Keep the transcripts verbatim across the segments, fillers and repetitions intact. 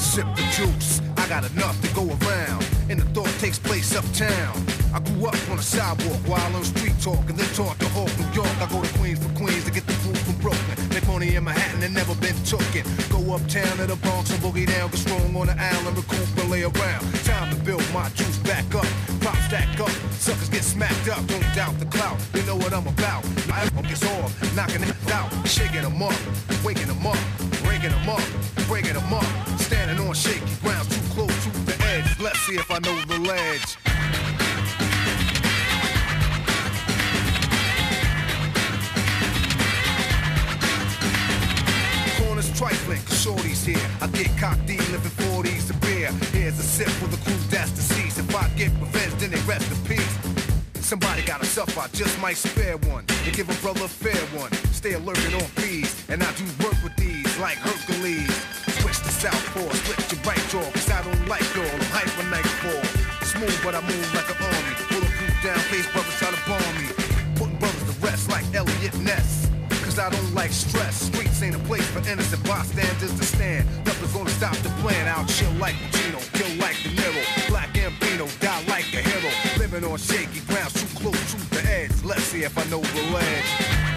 sip the juice. I got enough to go around, and the thought takes place uptown. I grew up on the sidewalk while on street talk, and then taught to Hawk, New York. I go to Queens for Queens to get the food from Brooklyn. Make money in Manhattan and never been tooken. Go uptown to the Bronx and boogie down, get strong on the island, recoup and lay around. Time to build my juice back up, pop stack up, suckers get smacked up. Don't doubt the clout, you know what I'm about. I gets off, knocking it out, shaking them up, waking them up, breaking them up, breaking them up. Standing on shaky ground, too close to the edge. Let's see if I know the ledge. Corners trifling, cause shorty's here. I get cocked D, living forties a beer. Here's a sip for the crew that's deceased. If I get revenge, then they rest in peace. Somebody got a suffer, I just might spare one and give a brother a fair one. Stay alerted on bees, and I do work with these like Hercules. Switch to southpaw, switch to right jaw, cause I don't like y'all, I'm hyper nightfall. Smooth, but I move like an army. Bulletproof down, case brothers try to bomb me. Putting brothers to rest like Elliot Ness. Cause I don't like stress. Streets ain't a place for innocent bystanders to stand. Nothing's gonna stop the plan. I'll chill like Pacino, kill like De Niro. Black Gambino, die like a hero. Living on shaky ground, too close to the edge. Let's see if I know the ledge.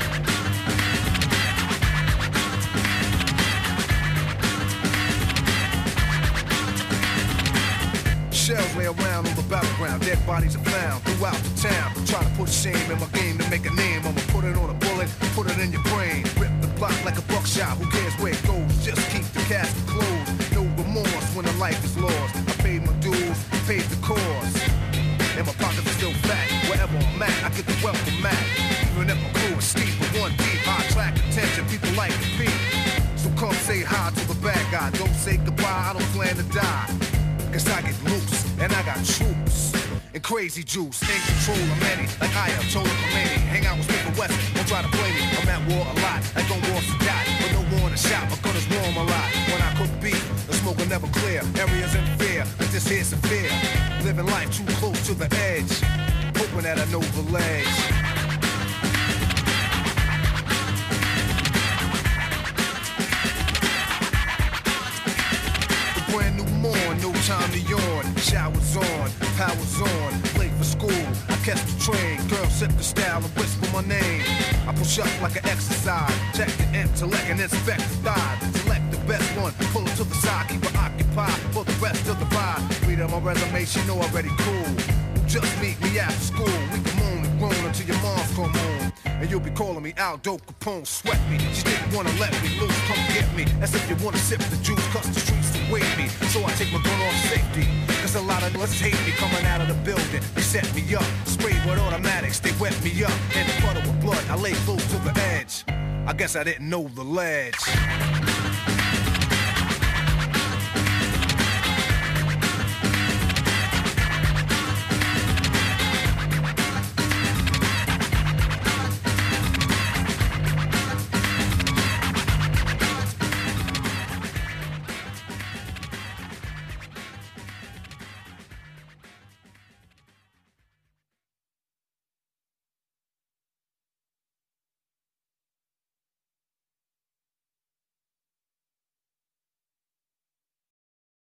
Shells lay around on the battleground, dead bodies are found throughout the town. Try to put shame in my game to make a name. I'ma put it on a bullet, put it in your brain. Rip the block like a buckshot, who cares where it goes? Just keep the casket closed. No remorse when the life is lost. I paid my dues, paid the cost. And my pockets are still fat. Wherever I'm at, I get the welcome mat. Even if my crew is steep with one deep, I attract attention, people like to peep. So come say hi to the bad guy. Don't say goodbye, I don't plan to die. Cause I get loose, and I got troops. And crazy juice, in control of many. Like I am Tony Khomeini. Hang out with Smith and Wesson, don't try to play me. I'm at war a lot, like on war Sadat. But no war in the shop, my gun is warm a lot. When I cook beef, the smoke will never clear. Areas in fear, but this here's severe. Living life too close to the edge. Hoping that I know the ledge. Brand new morn, no time to yawn. Showers on, powers on, late for school. I catch the train, girl set the style and whisper my name. I push up like an exercise, check the intellect and inspect the thighs. Select the best one, pull it to the side, keep her occupied for the rest of the ride. Read on my resume, she know already cool. Just meet me after school, we can moan and groan until your mom's come home. And you'll be calling me Aldo Capone, sweat me. She didn't wanna let me loose, come get me. As if you wanna sip the juice, cause the streets await me. So I take my gun off safety. Cause a lot of us hate me coming out of the building. They set me up, sprayed with automatics, they wet me up. And the puddle with blood, I lay close to the edge. I guess I didn't know the ledge.